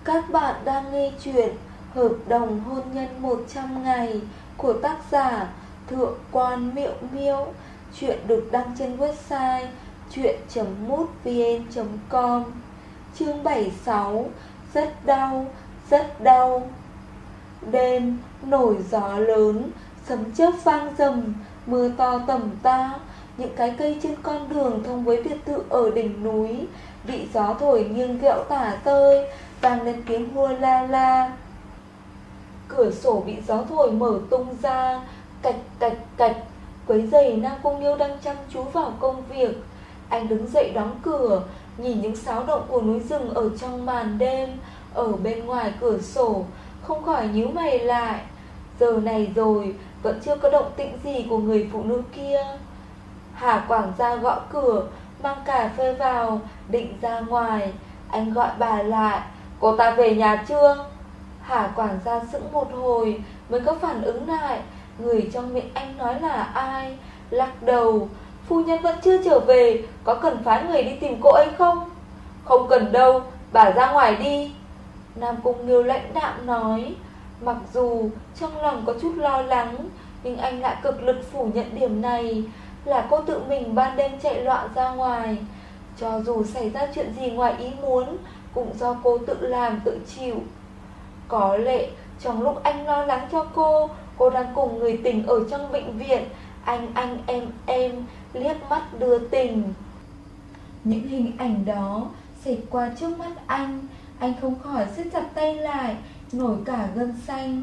Các bạn đang nghe chuyện Hợp đồng hôn nhân 100 ngày của tác giả Thượng Quan Miệu Miễu. Chuyện được đăng trên website chuyện.mútvn.com. Chương 76. Rất đau, rất đau. Đêm nổi gió lớn, sấm chớp vang rầm, mưa to tầm ta. Những cái cây trên con đường thông với biệt thự ở đỉnh núi bị gió thổi nghiêng ghẹo tả tơi, vang lên tiếng hua la la. Cửa sổ bị gió thổi mở tung ra, cạch cạch cạch, quấy rầy Nam Cung Nghiêu đang chăm chú vào công việc. Anh đứng dậy đóng cửa, nhìn những xáo động của núi rừng ở trong màn đêm ở bên ngoài cửa sổ, không khỏi nhíu mày lại. Giờ này rồi vẫn chưa có động tĩnh gì của người phụ nữ kia. Hà quản gia gõ cửa, mang cà phê vào, định ra ngoài. Anh gọi bà lại: "Cô ta về nhà chưa?" Hà quản gia sững một hồi mới có phản ứng lại, người trong miệng anh nói là ai. Lắc đầu: "Phu nhân vẫn chưa trở về, có cần phái người đi tìm cô ấy không?" "Không cần đâu, bà ra ngoài đi." Nam Cung Nghiêu lãnh đạm nói. Mặc dù trong lòng có chút lo lắng, nhưng anh lại cực lực phủ nhận điểm này, là cô tự mình ban đêm chạy loạn ra ngoài. Cho dù xảy ra chuyện gì ngoài ý muốn, cũng do cô tự làm tự chịu. Có lẽ trong lúc anh lo lắng cho cô đang cùng người tình ở trong bệnh viện. Anh em liếc mắt đưa tình. Những hình ảnh đó xẹt qua trước mắt anh không khỏi siết chặt tay lại, nổi cả gân xanh.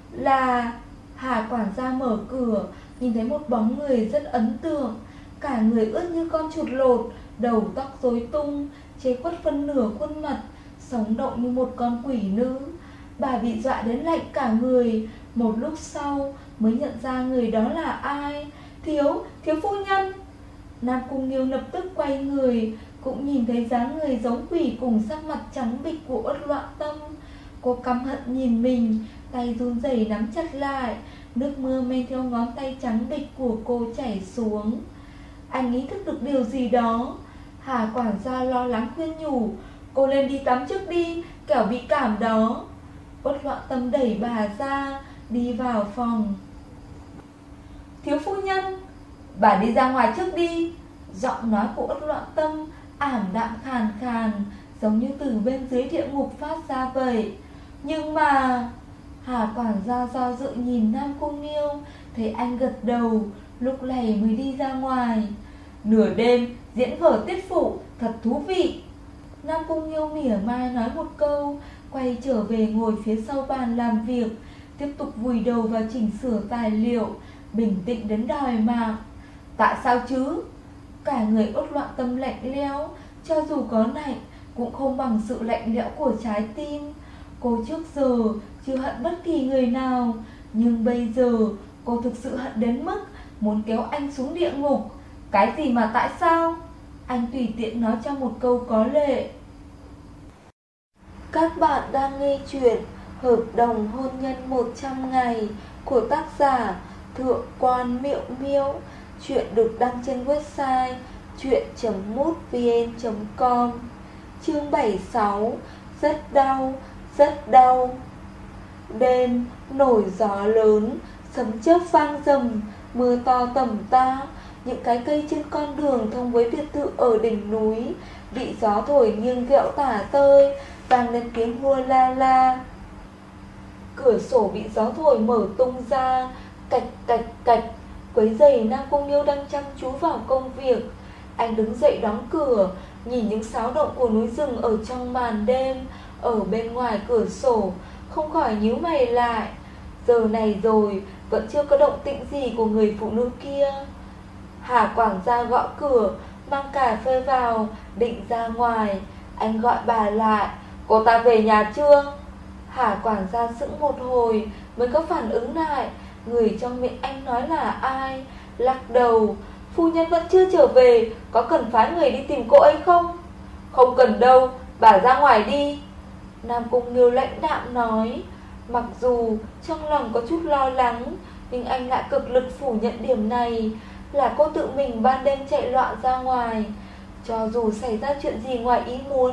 Là Hà quản gia mở cửa, nhìn thấy một bóng người rất ấn tượng. Cả người ướt như con chuột lột, đầu tóc rối tung, che khuất phân nửa khuôn mặt, sống động như một con quỷ nữ. Bà bị dọa đến lạnh cả người, một lúc sau mới nhận ra người đó là ai. Thiếu phu nhân. Nam Cung Nghiêu lập tức quay người, cũng nhìn thấy dáng người giống quỷ cùng sắc mặt trắng bệch của Uất Loạn Tâm. Cô căm hận nhìn mình, tay run rẩy nắm chặt lại, nước mưa men theo ngón tay trắng bệch của cô chảy xuống. Anh ý thức được điều gì đó. Hà quản gia lo lắng khuyên nhủ: "Cô lên đi tắm trước đi, kẻo bị cảm đó." Uất Loạn Tâm đẩy bà ra, đi vào phòng. "Thiếu phu nhân, bà đi ra ngoài trước đi." Giọng nói của Uất Loạn Tâm ảm đạm khàn khàn, giống như từ bên dưới địa ngục phát ra vậy. Nhưng mà Hà quản gia do dự nhìn Nam Cung Nghiêu, thấy anh gật đầu, lúc này mới đi ra ngoài. "Nửa đêm diễn vở tiết phụ, thật thú vị." Nam Cung Nghiêu mỉa mai nói một câu, quay trở về ngồi phía sau bàn làm việc, tiếp tục vùi đầu vào chỉnh sửa tài liệu, bình tĩnh đến đòi mạng. "Tại sao chứ?" Cả người Uất Loạn Tâm lạnh lẽo, cho dù có lạnh cũng không bằng sự lạnh lẽo của trái tim. Cô trước giờ chưa hận bất kỳ người nào, nhưng bây giờ cô thực sự hận đến mức muốn kéo anh xuống địa ngục. "Cái gì mà tại sao?" Anh tùy tiện nói trong một câu có lệ. Các bạn đang nghe chuyện Hợp đồng hôn nhân 100 ngày của tác giả Thượng Quan Miệu Miễu. Chuyện được đăng trên website chuyện.mútvn.com. Chương 76. Rất đau, rất đau. Đêm nổi gió lớn, sấm chớp vang rầm, mưa to tầm ta. Những cái cây trên con đường thông với biệt thự ở đỉnh núi bị gió thổi nghiêng ghẹo tả tơi, vang lên tiếng hua la la. Cửa sổ bị gió thổi mở tung ra, cạch cạch cạch, quấy rầy Nam Cung Nghiêu đang chăm chú vào công việc. Anh đứng dậy đóng cửa, nhìn những xáo động của núi rừng ở trong màn đêm ở bên ngoài cửa sổ, không khỏi nhíu mày lại. Giờ này rồi vẫn chưa có động tĩnh gì của người phụ nữ kia. Hà quản gia gõ cửa, mang cà phê vào, định ra ngoài. Anh gọi bà lại: "Cô ta về nhà chưa?" Hà quản gia sững một hồi mới có phản ứng lại, người trong miệng anh nói là ai. Lắc đầu: "Phu nhân vẫn chưa trở về, có cần phái người đi tìm cô ấy không?" "Không cần đâu, bà ra ngoài đi." Nam Cung Nghiêu lãnh đạm nói. Mặc dù trong lòng có chút lo lắng, nhưng anh lại cực lực phủ nhận điểm này, là cô tự mình ban đêm chạy loạn ra ngoài. Cho dù xảy ra chuyện gì ngoài ý muốn,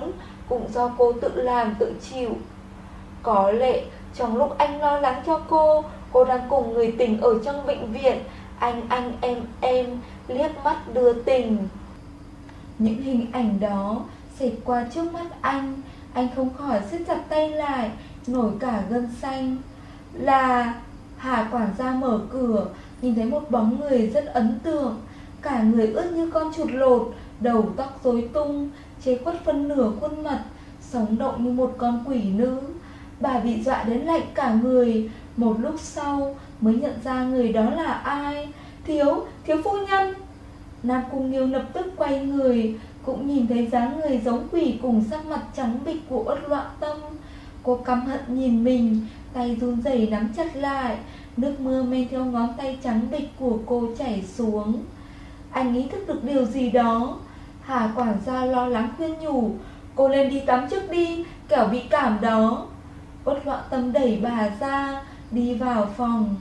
cũng do cô tự làm tự chịu. Có lẽ trong lúc anh lo lắng cho cô đang cùng người tình ở trong bệnh viện. Anh em liếc mắt đưa tình. Những hình ảnh đó xẹt qua trước mắt anh không khỏi siết chặt tay lại, nổi cả gân xanh. Là Hà quản gia mở cửa, nhìn thấy một bóng người rất ấn tượng. Cả người ướt như con chuột lột, đầu tóc rối tung, che khuất phân nửa khuôn mặt, sống động như một con quỷ nữ. Bà bị dọa đến lạnh cả người. Một lúc sau mới nhận ra người đó là ai. Thiếu phu nhân. Nam Cung Nghiêu lập tức quay người, cũng nhìn thấy dáng người giống quỷ cùng sắc mặt trắng bệch của Uất Loạn Tâm. Cô căm hận nhìn mình, tay run rẩy nắm chặt lại, nước mưa men theo ngón tay trắng bệch của cô chảy xuống. Anh ý thức được điều gì đó. Hà quản gia lo lắng khuyên nhủ, cô lên đi tắm trước đi, kẻo bị cảm đó. Uất Loạn Tâm đẩy bà ra, đi vào phòng.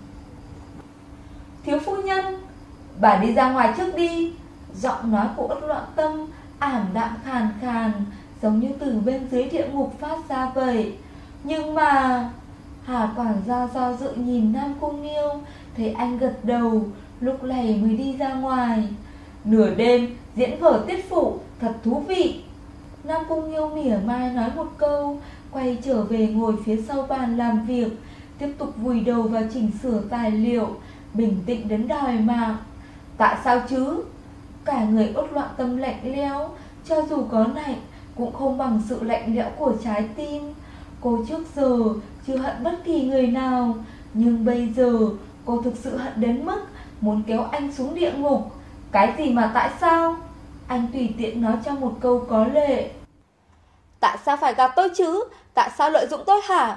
Thiếu phu nhân, bà đi ra ngoài trước đi. Giọng nói của Uất Loạn Tâm ảm đạm khàn khàn, giống như từ bên dưới địa ngục phát ra vậy. Nhưng mà Hà quản gia do dự nhìn Nam Cung Nghiêu, thấy anh gật đầu, lúc này mới đi ra ngoài. Nửa đêm diễn vở tiết phụ, thật thú vị. Nam Cung Nghiêu mỉa mai nói một câu, quay trở về ngồi phía sau bàn làm việc, tiếp tục vùi đầu vào chỉnh sửa tài liệu, bình tĩnh đến đòi mạng. Tại sao chứ? Cả người Uất Loạn Tâm lạnh lẽo, cho dù có lạnh cũng không bằng sự lạnh lẽo của trái tim. Cô trước giờ chưa hận bất kỳ người nào, nhưng bây giờ cô thực sự hận đến mức muốn kéo anh xuống địa ngục. Cái gì mà tại sao? Anh tùy tiện nói trong một câu có lệ. Tại sao phải gạt tôi chứ? Tại sao lợi dụng tôi hả?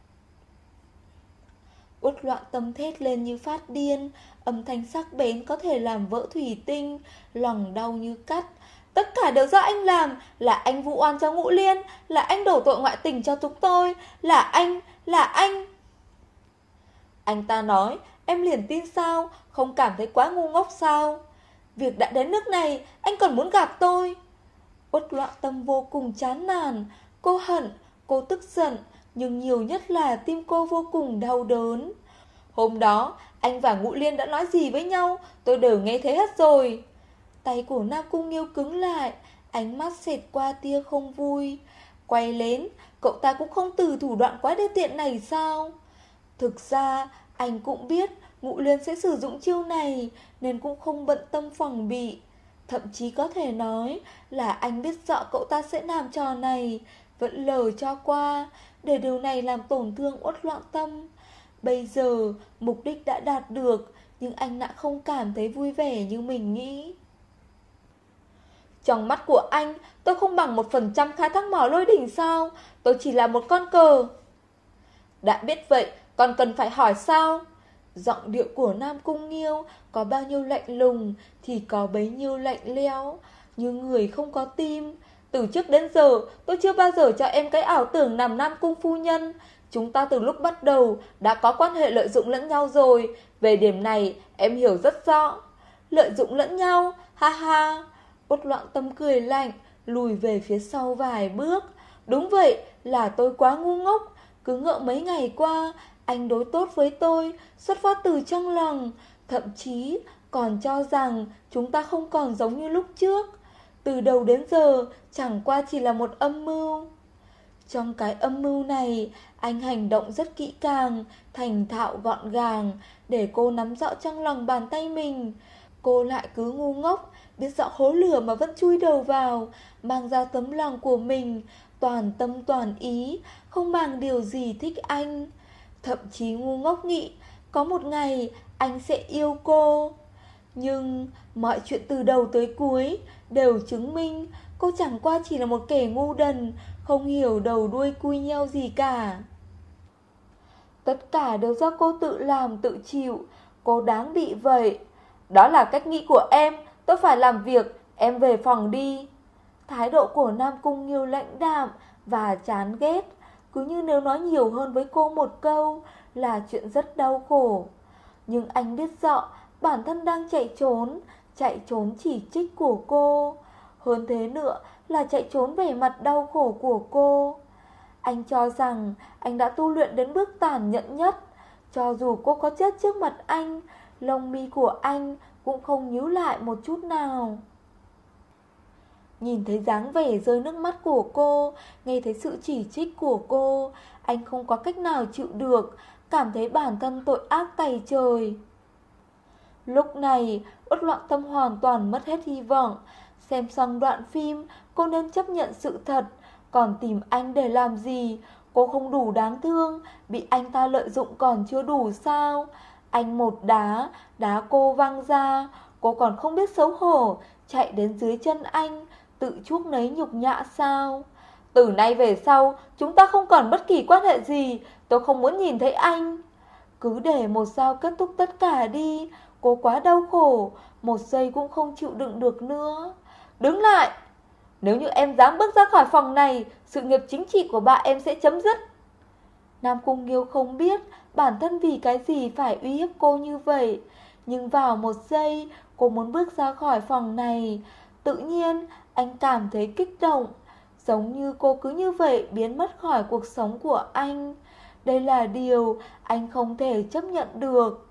Uất Loạn Tâm thét lên như phát điên, âm thanh sắc bén có thể làm vỡ thủy tinh, lòng đau như cắt. Tất cả đều do anh làm, là anh vu oan cho Ngũ Liên, là anh đổ tội ngoại tình cho chúng tôi, là anh. Anh ta nói, em liền tin sao, không cảm thấy quá ngu ngốc sao? Việc đã đến nước này, anh còn muốn gạt tôi. Uất Loạn Tâm vô cùng chán nản, cô hận, cô tức giận, nhưng nhiều nhất là tim cô vô cùng đau đớn. Hôm đó, anh và Ngũ Liên đã nói gì với nhau, tôi đều nghe thấy hết rồi. Tay của Nam Cung Nghiêu cứng lại, ánh mắt xẹt qua tia không vui. Quay lên, cậu ta cũng không từ thủ đoạn quá đê tiện này sao? Thực ra, anh cũng biết Ngũ Liên sẽ sử dụng chiêu này, nên cũng không bận tâm phòng bị. Thậm chí có thể nói là anh biết rõ cậu ta sẽ làm trò này, vẫn lờ cho qua, để điều này làm tổn thương Uất Loạn Tâm. Bây giờ, mục đích đã đạt được, nhưng anh đã không cảm thấy vui vẻ như mình nghĩ. Trong mắt của anh, tôi không bằng 1% khai thác mỏ lôi đỉnh sao? Tôi chỉ là một con cờ. Đã biết vậy, còn cần phải hỏi sao? Giọng điệu của Nam Cung Nghiêu có bao nhiêu lạnh lùng thì có bấy nhiêu lạnh lẽo, như người không có tim. Từ trước đến giờ, tôi chưa bao giờ cho em cái ảo tưởng làm Nam Cung phu nhân. Chúng ta từ lúc bắt đầu đã có quan hệ lợi dụng lẫn nhau rồi. Về điểm này, em hiểu rất rõ. Lợi dụng lẫn nhau, ha ha. Uất Loạn Tâm cười lạnh, lùi về phía sau vài bước. Đúng vậy, là tôi quá ngu ngốc. Cứ ngỡ mấy ngày qua anh đối tốt với tôi, xuất phát từ trong lòng, thậm chí còn cho rằng chúng ta không còn giống như lúc trước. Từ đầu đến giờ chẳng qua chỉ là một âm mưu. Trong cái âm mưu này, anh hành động rất kỹ càng, thành thạo gọn gàng, để cô nắm rõ trong lòng bàn tay mình. Cô lại cứ ngu ngốc, biết rõ hố lửa mà vẫn chui đầu vào, mang ra tấm lòng của mình, toàn tâm toàn ý, không màng điều gì thích anh. Thậm chí ngu ngốc nghĩ có một ngày anh sẽ yêu cô. Nhưng mọi chuyện từ đầu tới cuối đều chứng minh cô chẳng qua chỉ là một kẻ ngu đần, không hiểu đầu đuôi cui nheo gì cả. Tất cả đều do cô tự làm tự chịu, cô đáng bị vậy. Đó là cách nghĩ của em, tôi phải làm việc, em về phòng đi. Thái độ của Nam Cung Nghiêu lãnh đạm và chán ghét, cứ như nếu nói nhiều hơn với cô một câu là chuyện rất đau khổ. Nhưng anh biết rõ bản thân đang chạy trốn chỉ trích của cô. Hơn thế nữa là chạy trốn vẻ mặt đau khổ của cô. Anh cho rằng anh đã tu luyện đến bước tàn nhẫn nhất. Cho dù cô có chết trước mặt anh, lông mi của anh cũng không nhíu lại một chút nào. Nhìn thấy dáng vẻ rơi nước mắt của cô, nghe thấy sự chỉ trích của cô, anh không có cách nào chịu được, cảm thấy bản thân tội ác tày trời. Lúc này, Uất Loạn Tâm hoàn toàn mất hết hy vọng. Xem xong đoạn phim, cô nên chấp nhận sự thật, còn tìm anh để làm gì? Cô không đủ đáng thương, bị anh ta lợi dụng còn chưa đủ sao? Anh một đá cô văng ra, cô còn không biết xấu hổ, chạy đến dưới chân anh, tự chuốc lấy nhục nhã sao? Từ nay về sau, chúng ta không còn bất kỳ quan hệ gì, tôi không muốn nhìn thấy anh. Cứ để một sao kết thúc tất cả đi, cô quá đau khổ, một giây cũng không chịu đựng được nữa. Đứng lại! Nếu như em dám bước ra khỏi phòng này, sự nghiệp chính trị của ba em sẽ chấm dứt. Nam Cung Nghiêu không biết bản thân vì cái gì phải uy hiếp cô như vậy. Nhưng vào một giây, cô muốn bước ra khỏi phòng này. Tự nhiên, anh cảm thấy kích động. Giống như cô cứ như vậy biến mất khỏi cuộc sống của anh. Đây là điều anh không thể chấp nhận được.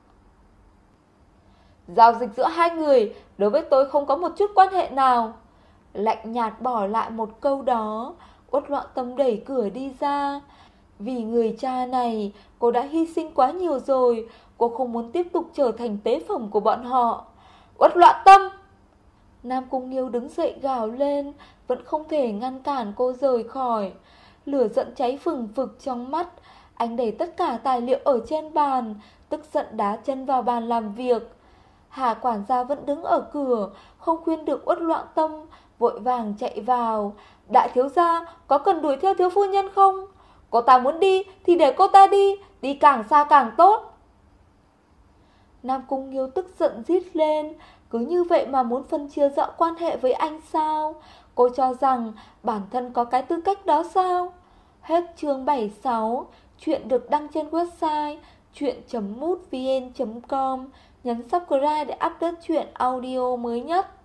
Giao dịch giữa hai người đối với tôi không có một chút quan hệ nào. Lạnh nhạt bỏ lại một câu đó, Uất Loạn Tâm đẩy cửa đi ra. Vì người cha này, cô đã hy sinh quá nhiều rồi, cô không muốn tiếp tục trở thành tế phẩm của bọn họ. Uất Loạn Tâm! Nam Cung Nghiêu đứng dậy gào lên, vẫn không thể ngăn cản cô rời khỏi. Lửa giận cháy phừng phực trong mắt, anh đẩy tất cả tài liệu ở trên bàn, tức giận đá chân vào bàn làm việc. Hà quản gia vẫn đứng ở cửa, không khuyên được Uất Loạn Tâm, vội vàng chạy vào. Đại thiếu gia, có cần đuổi theo thiếu phu nhân không? Cô ta muốn đi thì để cô ta đi, đi càng xa càng tốt. Nam Cung Nghiêu tức giận rít lên, cứ như vậy mà muốn phân chia rõ quan hệ với anh sao? Cô cho rằng bản thân có cái tư cách đó sao? Hết chương 76, chuyện được đăng trên website chuyện.mútvn.com. Nhấn subscribe để update chuyện audio mới nhất.